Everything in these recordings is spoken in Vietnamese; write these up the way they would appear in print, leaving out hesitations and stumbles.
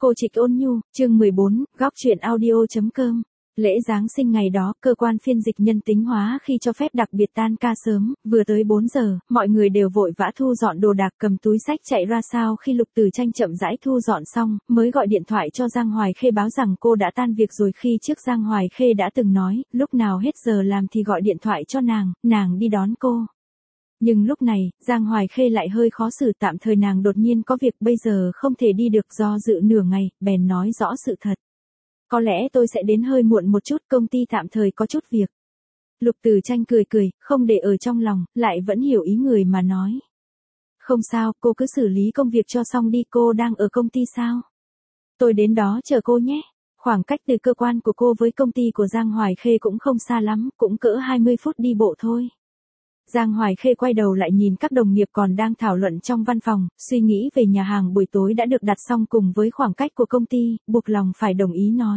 Cô Trịch Ôn Nhu, chương 14, góc truyện audio.com. Lễ Giáng sinh ngày đó, cơ quan phiên dịch nhân tính hóa khi cho phép đặc biệt tan ca sớm, vừa tới 4 giờ, mọi người đều vội vã thu dọn đồ đạc cầm túi xách chạy ra sao khi Lục Từ Tranh chậm rãi thu dọn xong, mới gọi điện thoại cho Giang Hoài Khê báo rằng cô đã tan việc rồi khi trước Giang Hoài Khê đã từng nói, lúc nào hết giờ làm thì gọi điện thoại cho nàng đi đón cô. Nhưng lúc này, Giang Hoài Khê lại hơi khó xử tạm thời nàng đột nhiên có việc bây giờ không thể đi được do dự nửa ngày, bèn nói rõ sự thật. Có lẽ tôi sẽ đến hơi muộn một chút, công ty tạm thời có chút việc. Lục Từ Tranh cười cười, không để ở trong lòng, lại vẫn hiểu ý người mà nói. Không sao, cô cứ xử lý công việc cho xong đi, cô đang ở công ty sao? Tôi đến đó chờ cô nhé. Khoảng cách từ cơ quan của cô với công ty của Giang Hoài Khê cũng không xa lắm, cũng cỡ 20 phút đi bộ thôi. Giang Hoài Khê quay đầu lại nhìn các đồng nghiệp còn đang thảo luận trong văn phòng, suy nghĩ về nhà hàng buổi tối đã được đặt xong cùng với khoảng cách của công ty, buộc lòng phải đồng ý nói.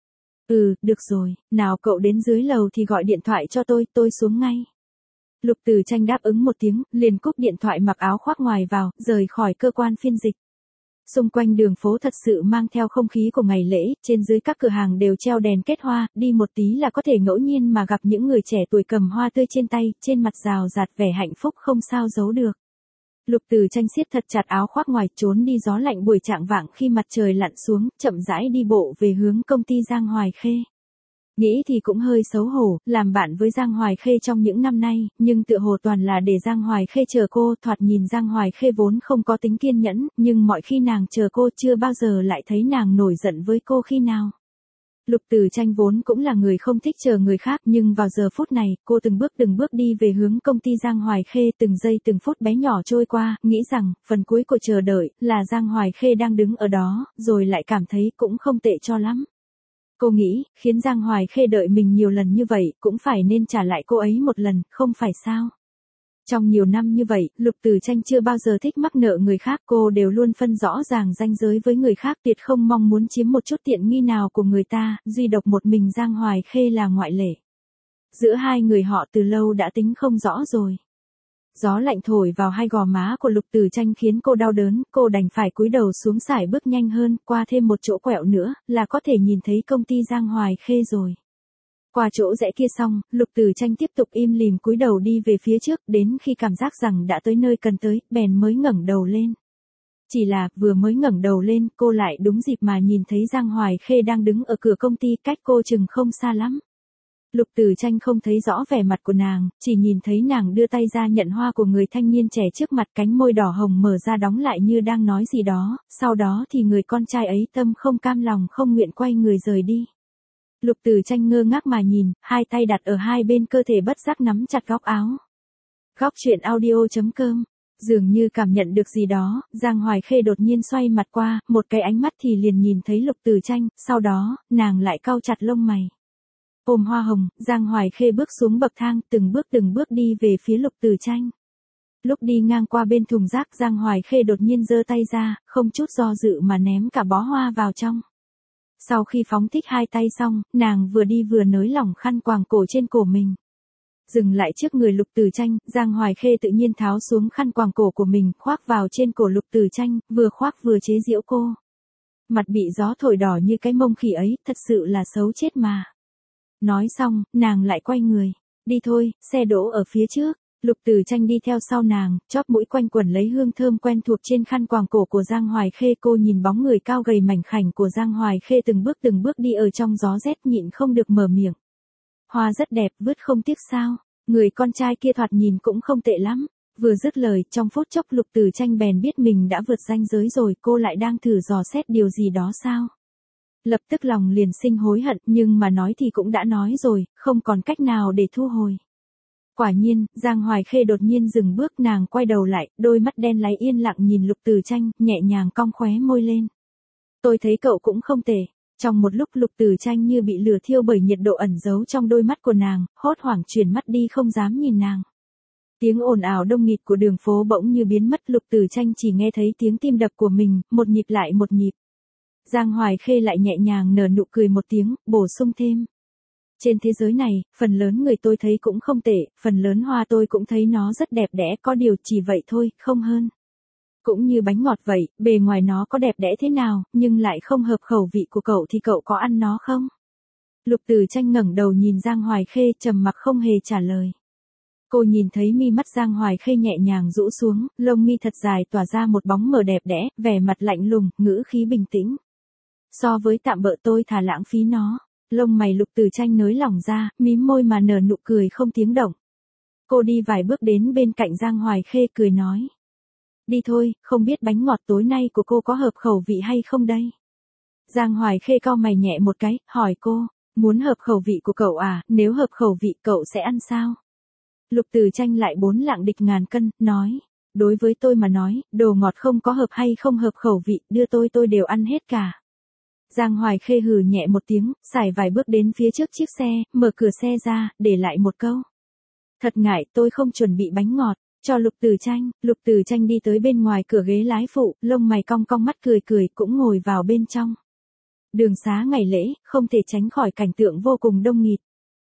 Được rồi, nào cậu đến dưới lầu thì gọi điện thoại cho tôi xuống ngay. Lục Từ Tranh đáp ứng một tiếng, liền cúp điện thoại mặc áo khoác ngoài vào, rời khỏi cơ quan phiên dịch. Xung quanh đường phố thật sự mang theo không khí của ngày lễ, trên dưới các cửa hàng đều treo đèn kết hoa, đi một tí là có thể ngẫu nhiên mà gặp những người trẻ tuổi cầm hoa tươi trên tay, trên mặt rào rạt vẻ hạnh phúc không sao giấu được. Lục Từ Tranh siết thật chặt áo khoác ngoài trốn đi gió lạnh buổi chạng vạng khi mặt trời lặn xuống, chậm rãi đi bộ về hướng công ty Giang Hoài Khê. Nghĩ thì cũng hơi xấu hổ, làm bạn với Giang Hoài Khê trong những năm nay, nhưng tựa hồ toàn là để Giang Hoài Khê chờ cô, thoạt nhìn Giang Hoài Khê vốn không có tính kiên nhẫn, nhưng mọi khi nàng chờ cô chưa bao giờ lại thấy nàng nổi giận với cô khi nào. Lục Từ Tranh vốn cũng là người không thích chờ người khác, nhưng vào giờ phút này, cô từng bước đi về hướng công ty Giang Hoài Khê, từng giây từng phút bé nhỏ trôi qua, nghĩ rằng, phần cuối của chờ đợi, là Giang Hoài Khê đang đứng ở đó, rồi lại cảm thấy cũng không tệ cho lắm. Cô nghĩ, khiến Giang Hoài Khê đợi mình nhiều lần như vậy, cũng phải nên trả lại cô ấy một lần, không phải sao? Trong nhiều năm như vậy, Lục Từ Tranh chưa bao giờ thích mắc nợ người khác, cô đều luôn phân rõ ràng ranh giới với người khác, tuyệt không mong muốn chiếm một chút tiện nghi nào của người ta, duy độc một mình Giang Hoài Khê là ngoại lệ. Giữa hai người họ từ lâu đã tính không rõ rồi. Gió lạnh thổi vào hai gò má của Lục Từ Tranh khiến cô đau đớn, cô đành phải cúi đầu xuống sải bước nhanh hơn, qua thêm một chỗ quẹo nữa, là có thể nhìn thấy công ty Giang Hoài Khê rồi. Qua chỗ rẽ kia xong, Lục Từ Tranh tiếp tục im lìm cúi đầu đi về phía trước, đến khi cảm giác rằng đã tới nơi cần tới, bèn mới ngẩng đầu lên. Chỉ là, vừa mới ngẩng đầu lên, cô lại đúng dịp mà nhìn thấy Giang Hoài Khê đang đứng ở cửa công ty, cách cô chừng không xa lắm. Lục Từ Tranh không thấy rõ vẻ mặt của nàng, chỉ nhìn thấy nàng đưa tay ra nhận hoa của người thanh niên trẻ trước mặt, cánh môi đỏ hồng mở ra đóng lại như đang nói gì đó, sau đó thì người con trai ấy tâm không cam lòng không nguyện quay người rời đi. Lục Từ Tranh ngơ ngác mà nhìn, hai tay đặt ở hai bên cơ thể bất giác nắm chặt góc áo. Góc truyện audio.com. Dường như cảm nhận được gì đó, Giang Hoài Khê đột nhiên xoay mặt qua, một cái ánh mắt thì liền nhìn thấy Lục Từ Tranh, sau đó, nàng lại cau chặt lông mày. Ôm hoa hồng, Giang Hoài Khê bước xuống bậc thang, từng bước đi về phía Lục Từ Tranh. Lúc đi ngang qua bên thùng rác, Giang Hoài Khê đột nhiên giơ tay ra, không chút do dự mà ném cả bó hoa vào trong. Sau khi phóng thích hai tay xong, nàng vừa đi vừa nới lỏng khăn quàng cổ trên cổ mình. Dừng lại trước người Lục Từ Tranh, Giang Hoài Khê tự nhiên tháo xuống khăn quàng cổ của mình, khoác vào trên cổ Lục Từ Tranh, vừa khoác vừa chế giễu cô. Mặt bị gió thổi đỏ như cái mông khỉ ấy, thật sự là xấu chết mà. Nói xong, nàng lại quay người. Đi thôi, xe đỗ ở phía trước. Lục Từ Tranh đi theo sau nàng, chóp mũi quanh quẩn lấy hương thơm quen thuộc trên khăn quàng cổ của Giang Hoài Khê. Cô nhìn bóng người cao gầy mảnh khảnh của Giang Hoài Khê từng bước đi ở trong gió rét, nhịn không được mở miệng. Hoa rất đẹp, vứt không tiếc sao? Người con trai kia thoạt nhìn cũng không tệ lắm. Vừa dứt lời, trong phút chốc Lục Từ Tranh bèn biết mình đã vượt ranh giới rồi, cô lại đang thử dò xét điều gì đó sao? Lập tức lòng liền sinh hối hận, nhưng mà nói thì cũng đã nói rồi, không còn cách nào để thu hồi. Quả nhiên, Giang Hoài Khê đột nhiên dừng bước, nàng quay đầu lại, đôi mắt đen láy yên lặng nhìn Lục Từ Tranh, nhẹ nhàng cong khóe môi lên. Tôi thấy cậu cũng không tệ. Trong một lúc Lục Từ Tranh như bị lửa thiêu bởi nhiệt độ ẩn giấu trong đôi mắt của nàng, hốt hoảng chuyển mắt đi không dám nhìn nàng. Tiếng ồn ào đông nghịt của đường phố bỗng như biến mất, Lục Từ Tranh chỉ nghe thấy tiếng tim đập của mình, một nhịp lại một nhịp. Giang Hoài Khê lại nhẹ nhàng nở nụ cười một tiếng, bổ sung thêm. Trên thế giới này, phần lớn người tôi thấy cũng không tệ, phần lớn hoa tôi cũng thấy nó rất đẹp đẽ, có điều chỉ vậy thôi, không hơn. Cũng như bánh ngọt vậy, bề ngoài nó có đẹp đẽ thế nào, nhưng lại không hợp khẩu vị của cậu thì cậu có ăn nó không? Lục Tử Tranh ngẩng đầu nhìn Giang Hoài Khê, trầm mặc không hề trả lời. Cô nhìn thấy mi mắt Giang Hoài Khê nhẹ nhàng rũ xuống, lông mi thật dài tỏa ra một bóng mờ đẹp đẽ, vẻ mặt lạnh lùng, ngữ khí bình tĩnh. So với tạm bợ tôi thà lãng phí nó. Lông mày Lục Tử Tranh nới lỏng ra, mím môi mà nở nụ cười không tiếng động. Cô đi vài bước đến bên cạnh Giang Hoài Khê cười nói. Đi thôi, không biết bánh ngọt tối nay của cô có hợp khẩu vị hay không đây? Giang Hoài Khê cau mày nhẹ một cái, hỏi cô, muốn hợp khẩu vị của cậu à, nếu hợp khẩu vị cậu sẽ ăn sao? Lục Tử Tranh lại bốn lạng địch ngàn cân, nói, đối với tôi mà nói, đồ ngọt không có hợp hay không hợp khẩu vị, đưa tôi đều ăn hết cả. Giang Hoài Khê hừ nhẹ một tiếng, xài vài bước đến phía trước chiếc xe, mở cửa xe ra, để lại một câu. Thật ngại, tôi không chuẩn bị bánh ngọt, cho Lục Tử Tranh đi tới bên ngoài cửa ghế lái phụ, lông mày cong cong mắt cười cười, cũng ngồi vào bên trong. Đường xá ngày lễ, không thể tránh khỏi cảnh tượng vô cùng đông nghịt.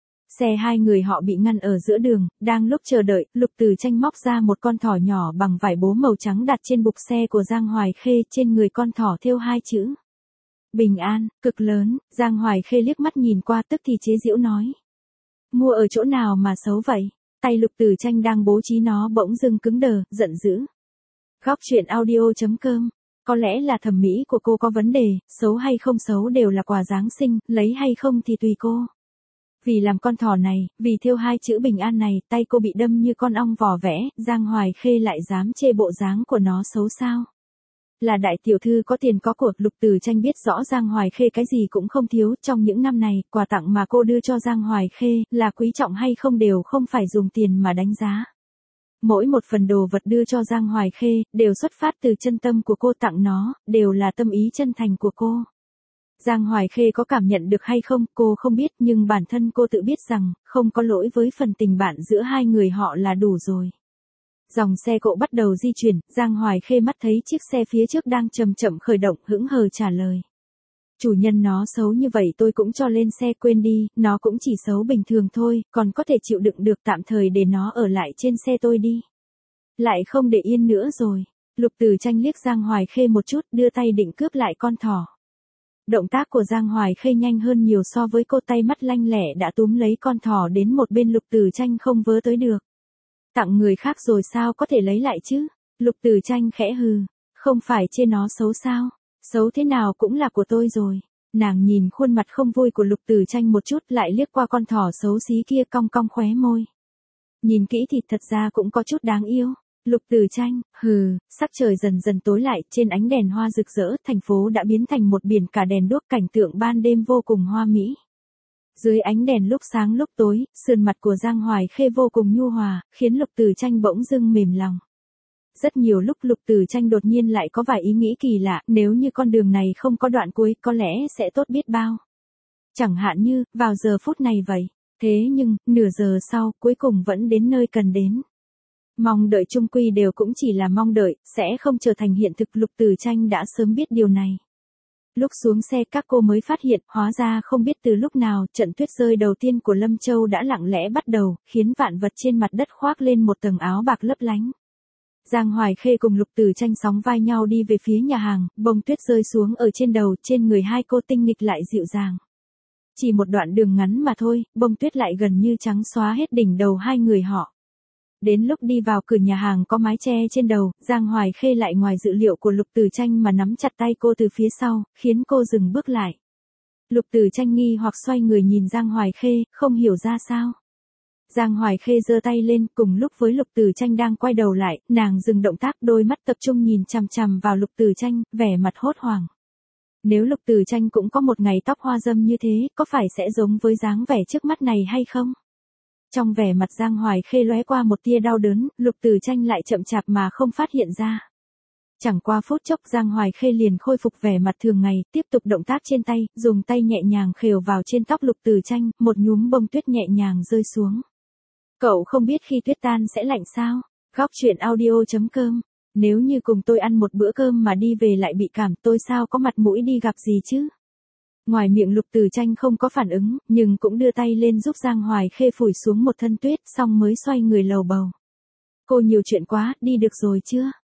Xe hai người họ bị ngăn ở giữa đường, đang lúc chờ đợi, Lục Tử Tranh móc ra một con thỏ nhỏ bằng vải bố màu trắng đặt trên bục xe của Giang Hoài Khê, trên người con thỏ thêu hai chữ. Bình an, cực lớn. Giang Hoài Khê liếc mắt nhìn qua tức thì chế giễu nói. Mua ở chỗ nào mà xấu vậy? Tay Lục Tử Tranh đang bố trí nó bỗng dưng cứng đờ, giận dữ. Góc truyện audio.com. Có lẽ là thẩm mỹ của cô có vấn đề, xấu hay không xấu đều là quà Giáng sinh, lấy hay không thì tùy cô. Vì làm con thỏ này, vì thêu hai chữ bình an này, tay cô bị đâm như con ong vò vẽ, Giang Hoài Khê lại dám chê bộ dáng của nó xấu sao? Là đại tiểu thư có tiền có của, Lục Tử Tranh biết rõ Giang Hoài Khê cái gì cũng không thiếu, trong những năm này, quà tặng mà cô đưa cho Giang Hoài Khê, là quý trọng hay không đều không phải dùng tiền mà đánh giá. Mỗi một phần đồ vật đưa cho Giang Hoài Khê, đều xuất phát từ chân tâm của cô tặng nó, đều là tâm ý chân thành của cô. Giang Hoài Khê có cảm nhận được hay không, cô không biết, nhưng bản thân cô tự biết rằng, không có lỗi với phần tình bạn giữa hai người họ là đủ rồi. Dòng xe cộ bắt đầu di chuyển, Giang Hoài Khê mắt thấy chiếc xe phía trước đang chậm chậm khởi động, hững hờ trả lời. Chủ nhân nó xấu như vậy tôi cũng cho lên xe, quên đi, nó cũng chỉ xấu bình thường thôi, còn có thể chịu đựng được, tạm thời để nó ở lại trên xe tôi đi. Lại không để yên nữa rồi. Lục Tử Tranh liếc Giang Hoài Khê một chút, đưa tay định cướp lại con thỏ. Động tác của Giang Hoài Khê nhanh hơn nhiều so với cô, tay mắt lanh lẹ đã túm lấy con thỏ đến một bên, Lục Tử Tranh không vớ tới được. Tặng người khác rồi sao có thể lấy lại chứ? Lục Tử Tranh khẽ hừ, không phải chê nó xấu sao? Xấu thế nào cũng là của tôi rồi. Nàng nhìn khuôn mặt không vui của Lục Tử Tranh một chút, lại liếc qua con thỏ xấu xí kia, cong cong khóe môi. Nhìn kỹ thì thật ra cũng có chút đáng yêu. Lục Tử Tranh, hừ. Sắc trời dần dần tối lại, trên ánh đèn hoa rực rỡ, thành phố đã biến thành một biển cả đèn đuốc, cảnh tượng ban đêm vô cùng hoa mỹ. Dưới ánh đèn lúc sáng lúc tối, sườn mặt của Giang Hoài Khê vô cùng nhu hòa, khiến Lục Tử Tranh bỗng dưng mềm lòng. Rất nhiều lúc Lục Tử Tranh đột nhiên lại có vài ý nghĩ kỳ lạ, nếu như con đường này không có đoạn cuối, có lẽ sẽ tốt biết bao. Chẳng hạn như, vào giờ phút này vậy. Thế nhưng, nửa giờ sau, cuối cùng vẫn đến nơi cần đến. Mong đợi chung quy đều cũng chỉ là mong đợi, sẽ không trở thành hiện thực. Lục Tử Tranh đã sớm biết điều này. Lúc xuống xe các cô mới phát hiện, hóa ra không biết từ lúc nào, trận tuyết rơi đầu tiên của Lâm Châu đã lặng lẽ bắt đầu, khiến vạn vật trên mặt đất khoác lên một tầng áo bạc lấp lánh. Giang Hoài Khê cùng Lục Tử Tranh sóng vai nhau đi về phía nhà hàng, bông tuyết rơi xuống ở trên đầu, trên người hai cô tinh nghịch lại dịu dàng. Chỉ một đoạn đường ngắn mà thôi, bông tuyết lại gần như trắng xóa hết đỉnh đầu hai người họ. Đến lúc đi vào cửa nhà hàng có mái che trên đầu, Giang Hoài Khê lại ngoài dự liệu của Lục Tử Tranh mà nắm chặt tay cô từ phía sau, khiến cô dừng bước lại. Lục Tử Tranh nghi hoặc xoay người nhìn Giang Hoài Khê, không hiểu ra sao. Giang Hoài Khê giơ tay lên, cùng lúc với Lục Tử Tranh đang quay đầu lại, nàng dừng động tác, đôi mắt tập trung nhìn chằm chằm vào Lục Tử Tranh, vẻ mặt hốt hoảng. Nếu Lục Tử Tranh cũng có một ngày tóc hoa râm như thế, có phải sẽ giống với dáng vẻ trước mắt này hay không? Trong vẻ mặt Giang Hoài Khê lóe qua một tia đau đớn, Lục Tử Tranh lại chậm chạp mà không phát hiện ra. Chẳng qua phút chốc Giang Hoài Khê liền khôi phục vẻ mặt thường ngày, tiếp tục động tác trên tay, dùng tay nhẹ nhàng khều vào trên tóc Lục Tử Tranh, một nhúm bông tuyết nhẹ nhàng rơi xuống. Cậu không biết khi tuyết tan sẽ lạnh sao? Góc truyện audio.com. Nếu như cùng tôi ăn một bữa cơm mà đi về lại bị cảm, tôi sao có mặt mũi đi gặp gì chứ? Ngoài miệng Lục Tử Tranh không có phản ứng, nhưng cũng đưa tay lên giúp Giang Hoài Khê phủi xuống một thân tuyết, xong mới xoay người lầu bầu. Cô nhiều chuyện quá, đi được rồi chưa?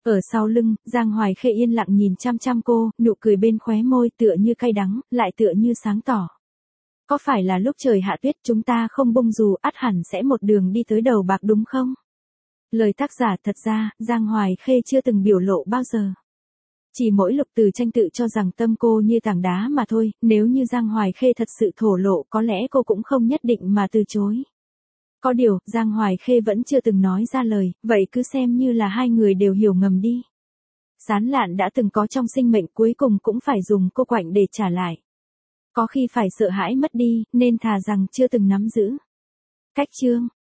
Ở sau lưng, Giang Hoài Khê yên lặng nhìn chăm chăm cô, nụ cười bên khóe môi tựa như cay đắng, lại tựa như sáng tỏ. Có phải là lúc trời hạ tuyết chúng ta không bông dù ắt hẳn sẽ một đường đi tới đầu bạc đúng không? Lời tác giả thật ra, Giang Hoài Khê chưa từng biểu lộ bao giờ. Chỉ mỗi Lục Từ Tranh tự cho rằng tâm cô như tảng đá mà thôi, nếu như Giang Hoài Khê thật sự thổ lộ có lẽ cô cũng không nhất định mà từ chối. Có điều, Giang Hoài Khê vẫn chưa từng nói ra lời, vậy cứ xem như là hai người đều hiểu ngầm đi. Sán Lạn đã từng có trong sinh mệnh cuối cùng cũng phải dùng cô quạnh để trả lại. Có khi phải sợ hãi mất đi, nên thà rằng chưa từng nắm giữ. Cách chương